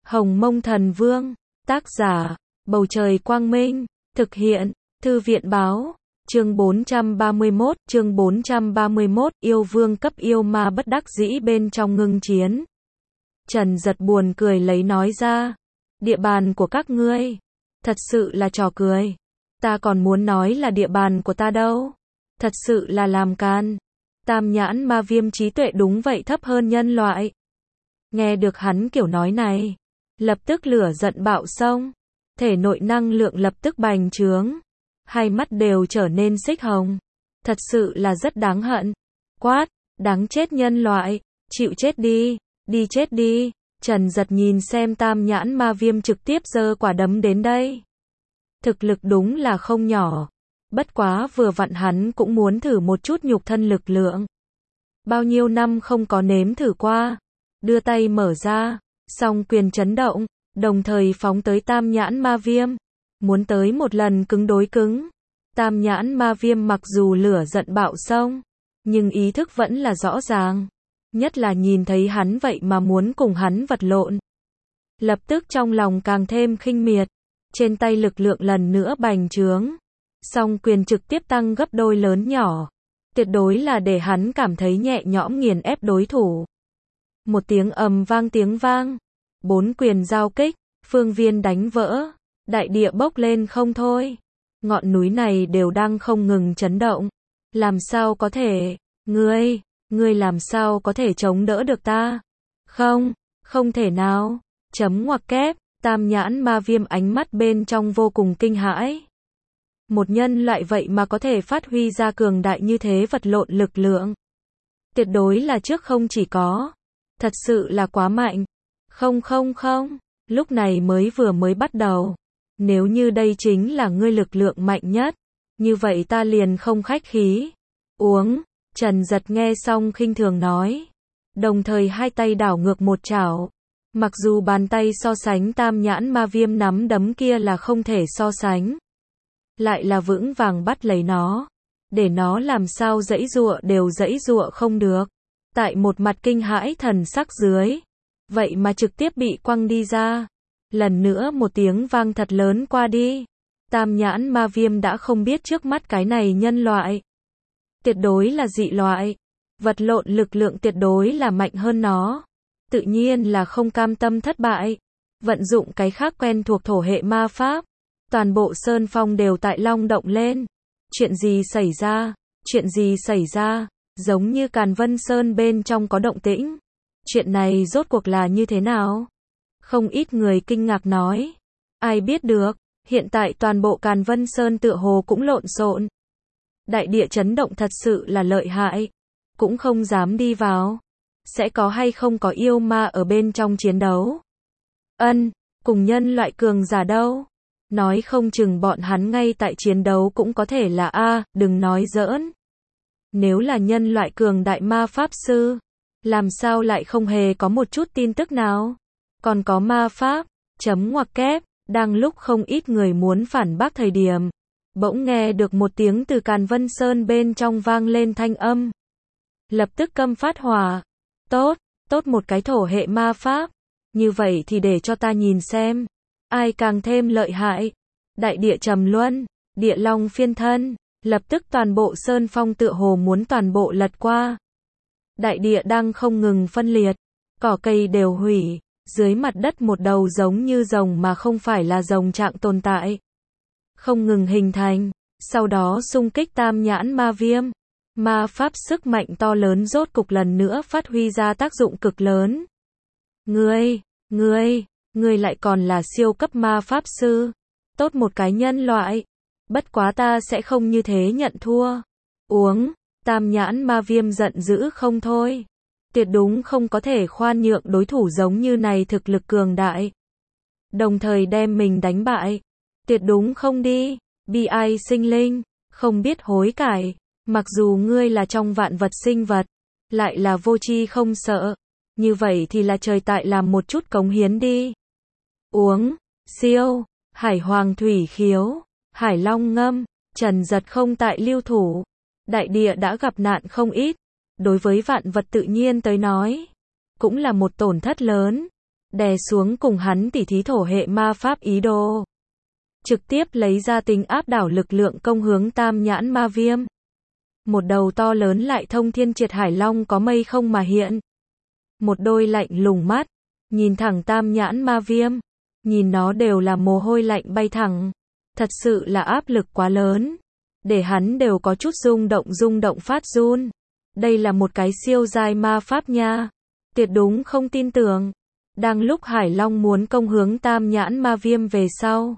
Hồng Mông Thần Vương, tác giả, Bầu Trời Quang Minh, thực hiện, Thư viện Báo, chương 431, yêu vương cấp yêu ma bất đắc dĩ bên trong ngưng chiến. Trần Giật buồn cười lấy nói ra, địa bàn của các ngươi, thật sự là trò cười. Ta còn muốn nói là địa bàn của ta đâu, thật sự là làm can. Tam nhãn ma viêm trí tuệ đúng vậy thấp hơn nhân loại. Nghe được hắn kiểu nói này, lập tức lửa giận bạo xông, thể nội năng lượng lập tức bành trướng, hai mắt đều trở nên xích hồng. Thật sự là rất đáng hận. Quát, đáng chết nhân loại, chịu chết đi, đi chết đi. Trần Giật nhìn xem tam nhãn ma viêm trực tiếp giơ quả đấm đến đây. Thực lực đúng là không nhỏ. Bất quá vừa vặn hắn cũng muốn thử một chút nhục thân lực lượng. Bao nhiêu năm không có nếm thử qua. Đưa tay mở ra, song quyền chấn động, đồng thời phóng tới tam nhãn ma viêm. Muốn tới một lần cứng đối cứng. Tam nhãn ma viêm mặc dù lửa giận bạo xông, nhưng ý thức vẫn là rõ ràng. Nhất là nhìn thấy hắn vậy mà muốn cùng hắn vật lộn. Lập tức trong lòng càng thêm khinh miệt. Trên tay lực lượng lần nữa bành trướng. Song quyền trực tiếp tăng gấp đôi lớn nhỏ. Tuyệt đối là để hắn cảm thấy nhẹ nhõm nghiền ép đối thủ. Một tiếng ầm vang tiếng vang. 4 quyền giao kích, phương viên đánh vỡ. Đại địa bốc lên không thôi. Ngọn núi này đều đang không ngừng chấn động. Làm sao có thể, ngươi làm sao có thể chống đỡ được ta? Không thể nào. Chấm ngoặc kép, tam nhãn ma viêm ánh mắt bên trong vô cùng kinh hãi. Một nhân loại vậy mà có thể phát huy ra cường đại như thế vật lộn lực lượng. Tuyệt đối là trước không chỉ có. Thật sự là quá mạnh. Không, lúc này mới bắt đầu. Nếu như đây chính là ngươi lực lượng mạnh nhất, như vậy ta liền không khách khí. Uống, Trần Giật nghe xong khinh thường nói. Đồng thời hai tay đảo ngược một chảo. Mặc dù bàn tay so sánh tam nhãn ma viêm nắm đấm kia là không thể so sánh. Lại là vững vàng bắt lấy nó. Để nó làm sao giãy giụa đều giãy giụa không được. Tại một mặt kinh hãi thần sắc dưới. Vậy mà trực tiếp bị quăng đi ra. Lần nữa một tiếng vang thật lớn qua đi. Tam nhãn ma viêm đã không biết trước mắt cái này nhân loại. Tuyệt đối là dị loại. Vật lộn lực lượng tuyệt đối là mạnh hơn nó. Tự nhiên là không cam tâm thất bại. Vận dụng cái khác quen thuộc thổ hệ ma pháp. Toàn bộ sơn phong đều tại long động lên. Chuyện gì xảy ra? Giống như Càn Vân Sơn bên trong có động tĩnh. Chuyện này rốt cuộc là như thế nào? Không ít người kinh ngạc nói. Ai biết được, hiện tại toàn bộ Càn Vân Sơn tựa hồ cũng lộn xộn. Đại địa chấn động thật sự là lợi hại. Cũng không dám đi vào. Sẽ có hay không có yêu ma ở bên trong chiến đấu? Cùng nhân loại cường giả đâu? Nói không chừng bọn hắn ngay tại chiến đấu cũng có thể là đừng nói giỡn. Nếu là nhân loại cường đại ma pháp sư, làm sao lại không hề có một chút tin tức nào? Còn có ma pháp, chấm ngoặc kép, đang lúc không ít người muốn phản bác thời điểm. Bỗng nghe được một tiếng từ Càn Vân Sơn bên trong vang lên thanh âm. Lập tức câm phát hỏa. Tốt một cái thổ hệ ma pháp. Như vậy thì để cho ta nhìn xem. Ai càng thêm lợi hại. Đại địa trầm luân, địa long phiên thân. Lập tức toàn bộ sơn phong tựa hồ muốn toàn bộ lật qua. Đại địa đang không ngừng phân liệt. Cỏ cây đều hủy. Dưới mặt đất một đầu giống như rồng mà không phải là rồng trạng tồn tại. Không ngừng hình thành. Sau đó xung kích tam nhãn ma viêm. Ma pháp sức mạnh to lớn rốt cục lần nữa phát huy ra tác dụng cực lớn. Ngươi lại còn là siêu cấp ma pháp sư. Tốt một cái nhân loại. Bất quá ta sẽ không như thế nhận thua. Uống, tam nhãn ma viêm giận dữ không thôi. Tuyệt đúng không có thể khoan nhượng đối thủ giống như này thực lực cường đại. Đồng thời đem mình đánh bại. Tuyệt đúng không đi. Bi ai sinh linh, không biết hối cải. Mặc dù ngươi là trong vạn vật sinh vật, lại là vô tri không sợ. Như vậy thì là trời tại làm một chút cống hiến đi. Uống, siêu, hải hoàng thủy khiếu, hải long ngâm, Trần Giật không tại lưu thủ. Đại địa đã gặp nạn không ít. Đối với vạn vật tự nhiên tới nói, cũng là một tổn thất lớn. đè xuống cùng hắn tỉ thí thổ hệ ma pháp ý đồ. Trực tiếp lấy ra tính áp đảo lực lượng công hướng tam nhãn ma viêm. Một đầu to lớn lại thông thiên triệt hải long có mây không mà hiện. Một đôi lạnh lùng mắt, nhìn thẳng tam nhãn ma viêm. Nhìn nó đều là mồ hôi lạnh bay thẳng. Thật sự là áp lực quá lớn. Để hắn đều có chút rung động phát run. Đây là một cái siêu giai ma pháp nha. Tuyệt đúng không tin tưởng. Đang lúc Hải Long muốn công hướng tam nhãn ma viêm về sau.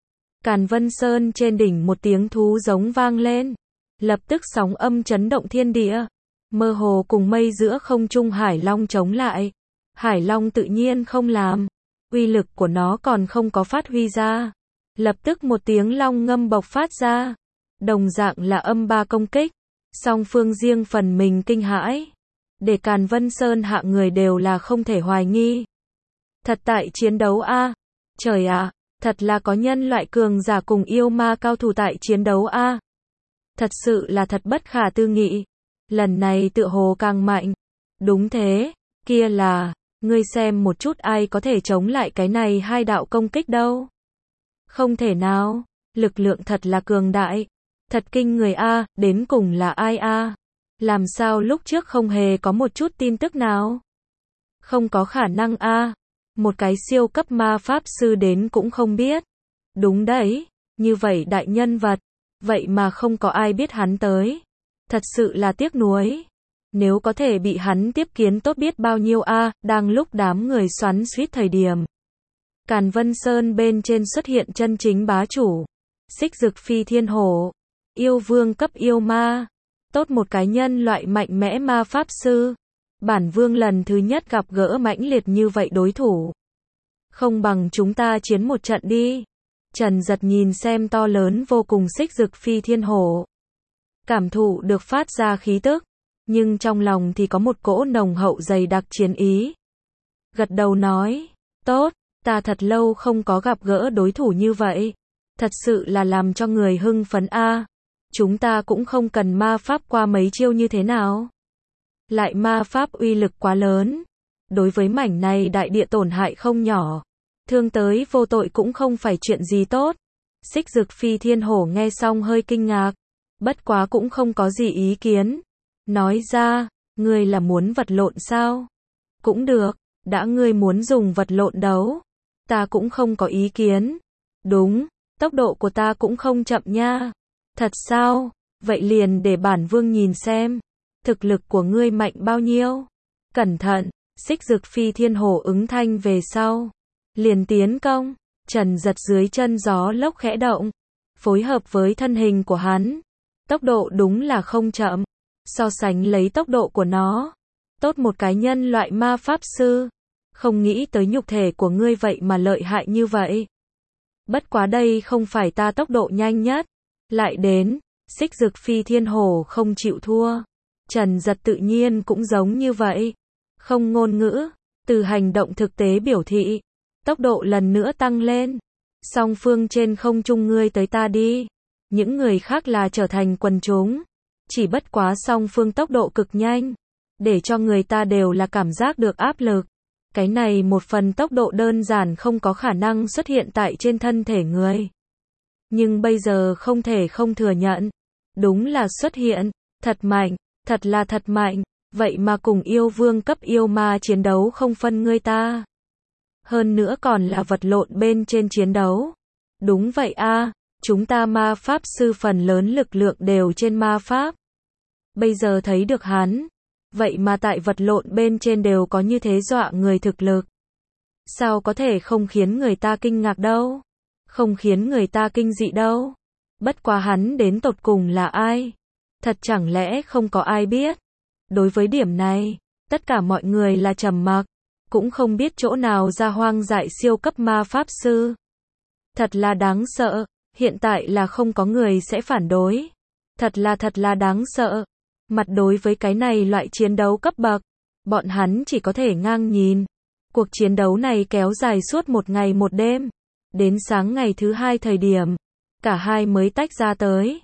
Càn Vân Sơn trên đỉnh một tiếng thú giống vang lên. Lập tức sóng âm chấn động thiên địa. Mơ hồ cùng mây giữa không trung Hải Long chống lại. Hải Long tự nhiên không làm. Uy lực của nó còn không có phát huy ra. Lập tức một tiếng long ngâm bộc phát ra. Đồng dạng là âm ba công kích. Song phương riêng phần mình kinh hãi. Để Càn Vân Sơn hạ người đều là không thể hoài nghi. Thật tại chiến đấu a. Trời ạ, thật là có nhân loại cường giả cùng yêu ma cao thủ tại chiến đấu a. Thật sự là thật bất khả tư nghị. Lần này tựa hồ càng mạnh. Đúng thế, kia là, ngươi xem một chút ai có thể chống lại cái này hai đạo công kích đâu. Không thể nào, lực lượng thật là cường đại. Thật kinh người a, đến cùng là ai a? Làm sao lúc trước không hề có một chút tin tức nào? Không có khả năng a. Một cái siêu cấp ma pháp sư đến cũng không biết. Đúng đấy, như vậy đại nhân vật, vậy mà không có ai biết hắn tới. Thật sự là tiếc nuối. Nếu có thể bị hắn tiếp kiến tốt biết bao nhiêu a. Đang lúc đám người xoắn xuýt thời điểm. Càn Vân Sơn bên trên xuất hiện chân chính bá chủ. Xích Dực Phi Thiên Hổ. Yêu vương cấp yêu ma. Tốt một cái nhân loại mạnh mẽ ma pháp sư. Bản vương lần thứ nhất gặp gỡ mãnh liệt như vậy đối thủ. Không bằng chúng ta chiến một trận đi. Trần Giật nhìn xem to lớn vô cùng Xích Dực Phi Thiên Hổ. Cảm thụ được phát ra khí tức. Nhưng trong lòng thì có một cỗ nồng hậu dày đặc chiến ý. Gật đầu nói. Tốt, ta thật lâu không có gặp gỡ đối thủ như vậy. Thật sự là làm cho người hưng phấn a. Chúng ta cũng không cần ma pháp qua mấy chiêu như thế nào. Lại ma pháp uy lực quá lớn. Đối với mảnh này đại địa tổn hại không nhỏ. Thương tới vô tội cũng không phải chuyện gì tốt. Xích Dực Phi Thiên Hổ nghe xong hơi kinh ngạc. Bất quá cũng không có gì ý kiến. Nói ra, ngươi là muốn vật lộn sao? Cũng được, đã ngươi muốn dùng vật lộn đấu. Ta cũng không có ý kiến. Đúng, tốc độ của ta cũng không chậm nha. Thật sao? Vậy liền để bản vương nhìn xem. Thực lực của ngươi mạnh bao nhiêu? Cẩn thận, Xích Dực Phi Thiên Hổ ứng thanh về sau. Liền tiến công, Trần Giật dưới chân gió lốc khẽ động. Phối hợp với thân hình của hắn. Tốc độ đúng là không chậm. So sánh lấy tốc độ của nó. Tốt một cái nhân loại ma pháp sư. Không nghĩ tới nhục thể của ngươi vậy mà lợi hại như vậy. Bất quá đây không phải ta tốc độ nhanh nhất. Lại đến, Xích Dực Phi Thiên Hổ không chịu thua. Trần Giật tự nhiên cũng giống như vậy. Không ngôn ngữ, từ hành động thực tế biểu thị. Tốc độ lần nữa tăng lên. Song phương trên không trung ngươi tới ta đi. Những người khác là trở thành quần chúng. Chỉ bất quá song phương tốc độ cực nhanh. Để cho người ta đều là cảm giác được áp lực. Cái này một phần tốc độ đơn giản không có khả năng xuất hiện tại trên thân thể người. Nhưng bây giờ không thể không thừa nhận. Đúng là xuất hiện. Thật mạnh. Thật là thật mạnh. Vậy mà cùng yêu vương cấp yêu ma chiến đấu không phân ngươi ta. Hơn nữa còn là vật lộn bên trên chiến đấu. Đúng vậy a. Chúng ta ma pháp sư phần lớn lực lượng đều trên ma pháp. Bây giờ thấy được hắn. Vậy mà tại vật lộn bên trên đều có như thế dọa người thực lực. Sao có thể không khiến người ta kinh ngạc đâu? Không khiến người ta kinh dị đâu? Bất quá hắn đến tột cùng là ai? Thật chẳng lẽ không có ai biết? Đối với điểm này, tất cả mọi người là trầm mặc. Cũng không biết chỗ nào ra hoang dại siêu cấp ma pháp sư. Thật là đáng sợ. Hiện tại là không có người sẽ phản đối. Thật là đáng sợ. Mặt đối với cái này loại chiến đấu cấp bậc, bọn hắn chỉ có thể ngang nhìn. Cuộc chiến đấu này kéo dài suốt một ngày một đêm. Đến sáng ngày thứ hai thời điểm, cả hai mới tách ra tới.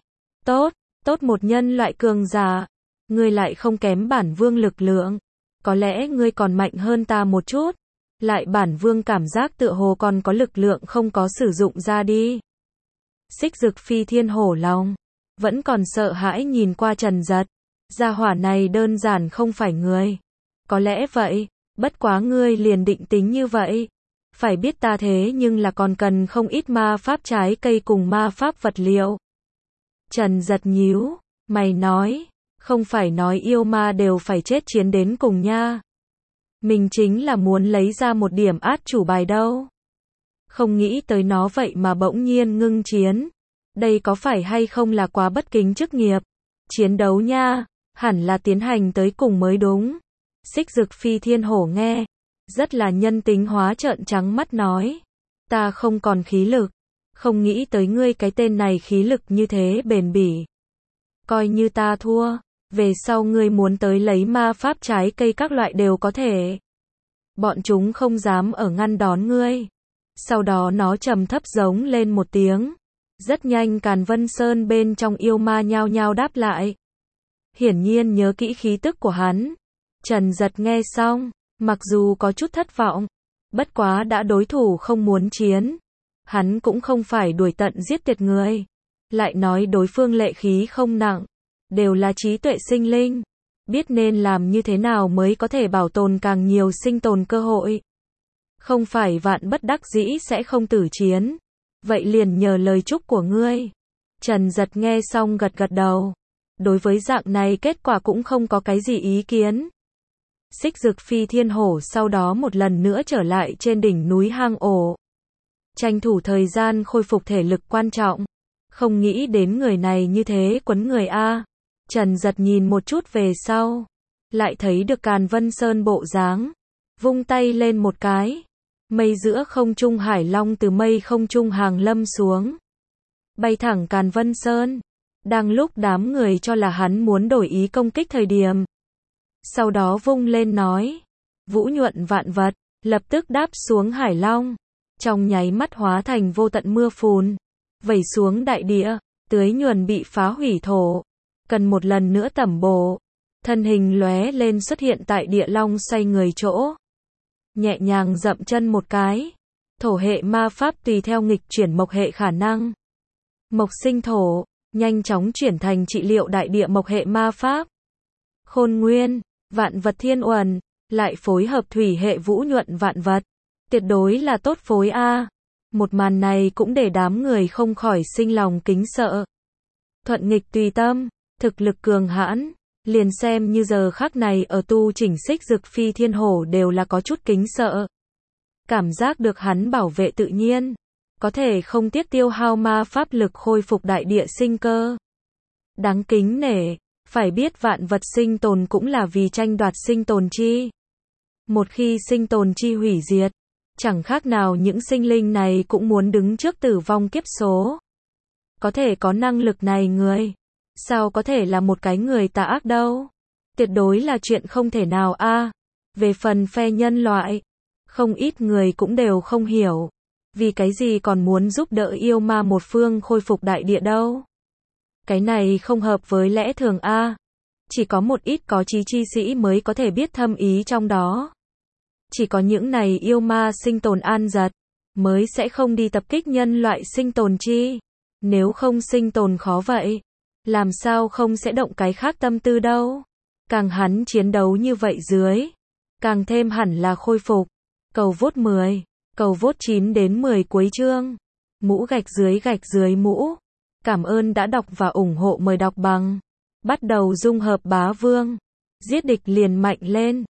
Tốt một nhân loại cường giả. Ngươi lại không kém bản vương lực lượng. Có lẽ ngươi còn mạnh hơn ta một chút. lại bản vương cảm giác tựa hồ còn có lực lượng không có sử dụng ra đi. Xích Dực Phi Thiên hổ lòng, vẫn còn sợ hãi nhìn qua Trần Giật. Gia hỏa này đơn giản không phải người. Có lẽ vậy, bất quá ngươi liền định tính như vậy. Phải biết ta thế nhưng là còn cần không ít ma pháp trái cây cùng ma pháp vật liệu. Trần Giật nhíu mày nói, không phải nói yêu ma đều phải chết chiến đến cùng nha. Mình chính là muốn lấy ra một điểm át chủ bài đâu. Không nghĩ tới nó vậy mà bỗng nhiên ngưng chiến. Đây có phải hay không là quá bất kính chức nghiệp. Chiến đấu nha, hẳn là tiến hành tới cùng mới đúng. Xích Dực Phi Thiên hổ nghe, rất là nhân tính hóa trợn trắng mắt nói. Ta không còn khí lực. Không nghĩ tới ngươi cái tên này khí lực như thế bền bỉ. Coi như ta thua. Về sau ngươi muốn tới lấy ma pháp trái cây các loại đều có thể. Bọn chúng không dám ở ngăn đón ngươi. Sau đó nó trầm thấp giống lên một tiếng. Rất nhanh Càn Vân Sơn bên trong yêu ma nhao nhao đáp lại. Hiển nhiên nhớ kỹ khí tức của hắn. Trần Giật nghe xong, mặc dù có chút thất vọng, bất quá đã đối thủ không muốn chiến. Hắn cũng không phải đuổi tận giết tuyệt người. Lại nói đối phương lệ khí không nặng, đều là trí tuệ sinh linh. Biết nên làm như thế nào mới có thể bảo tồn càng nhiều sinh tồn cơ hội. Không phải vạn bất đắc dĩ sẽ không tử chiến. Vậy liền nhờ lời chúc của ngươi. Trần Giật nghe xong gật gật đầu. Đối với dạng này kết quả cũng không có cái gì ý kiến. Xích Dực Phi Thiên hổ sau đó một lần nữa trở lại trên đỉnh núi hang ổ. Tranh thủ thời gian khôi phục thể lực quan trọng. Không nghĩ đến người này như thế quấn người a. Trần Giật nhìn một chút về sau. Lại thấy được Càn Vân Sơn bộ dáng. Vung tay lên một cái. Mây giữa không trung hải long từ mây không trung hàng lâm xuống. Bay thẳng Càn Vân Sơn. Đang lúc đám người cho là hắn muốn đổi ý công kích thời điểm. Sau đó vung lên nói. Vũ nhuận vạn vật, lập tức đáp xuống hải long. Trong nháy mắt hóa thành vô tận mưa phùn. Vẩy xuống đại địa, tưới nhuần bị phá hủy thổ. Cần một lần nữa tẩm bổ. Thân hình lóe lên xuất hiện tại địa long xoay người chỗ. Nhẹ nhàng dậm chân một cái. Thổ hệ ma pháp tùy theo nghịch chuyển mộc hệ khả năng. Mộc sinh thổ, nhanh chóng chuyển thành trị liệu đại địa mộc hệ ma pháp. Khôn nguyên, vạn vật thiên uẩn, lại phối hợp thủy hệ vũ nhuận vạn vật. Tuyệt đối là tốt phối a. Một màn này cũng để đám người không khỏi sinh lòng kính sợ. Thuận nghịch tùy tâm, thực lực cường hãn, liền xem như giờ khắc này ở tu chỉnh Xích Dực Phi Thiên hổ đều là có chút kính sợ. Cảm giác được hắn bảo vệ tự nhiên, có thể không tiếc tiêu hao ma pháp lực khôi phục đại địa sinh cơ. Đáng kính nể, phải biết vạn vật sinh tồn cũng là vì tranh đoạt sinh tồn chi. Một khi sinh tồn chi hủy diệt, chẳng khác nào những sinh linh này cũng muốn đứng trước tử vong kiếp số. Có thể có năng lực này người, sao có thể là một cái người tà ác đâu? Tuyệt đối là chuyện không thể nào a. Về phần phe nhân loại, không ít người cũng đều không hiểu. Vì cái gì còn muốn giúp đỡ yêu ma một phương khôi phục đại địa đâu? Cái này không hợp với lẽ thường a. Chỉ có một ít có chí chi sĩ mới có thể biết thâm ý trong đó. Chỉ có những này yêu ma sinh tồn an giật, mới sẽ không đi tập kích nhân loại sinh tồn chi. Nếu không sinh tồn khó vậy, làm sao không sẽ động cái khác tâm tư đâu. Càng hắn chiến đấu như vậy dưới, càng thêm hẳn là khôi phục. Cầu vote 10, cầu vote 9 đến 10 cuối chương. Mũ gạch dưới mũ. Cảm ơn đã đọc và ủng hộ, mời đọc bằng. Bắt đầu dung hợp bá vương. Giết địch liền mạnh lên.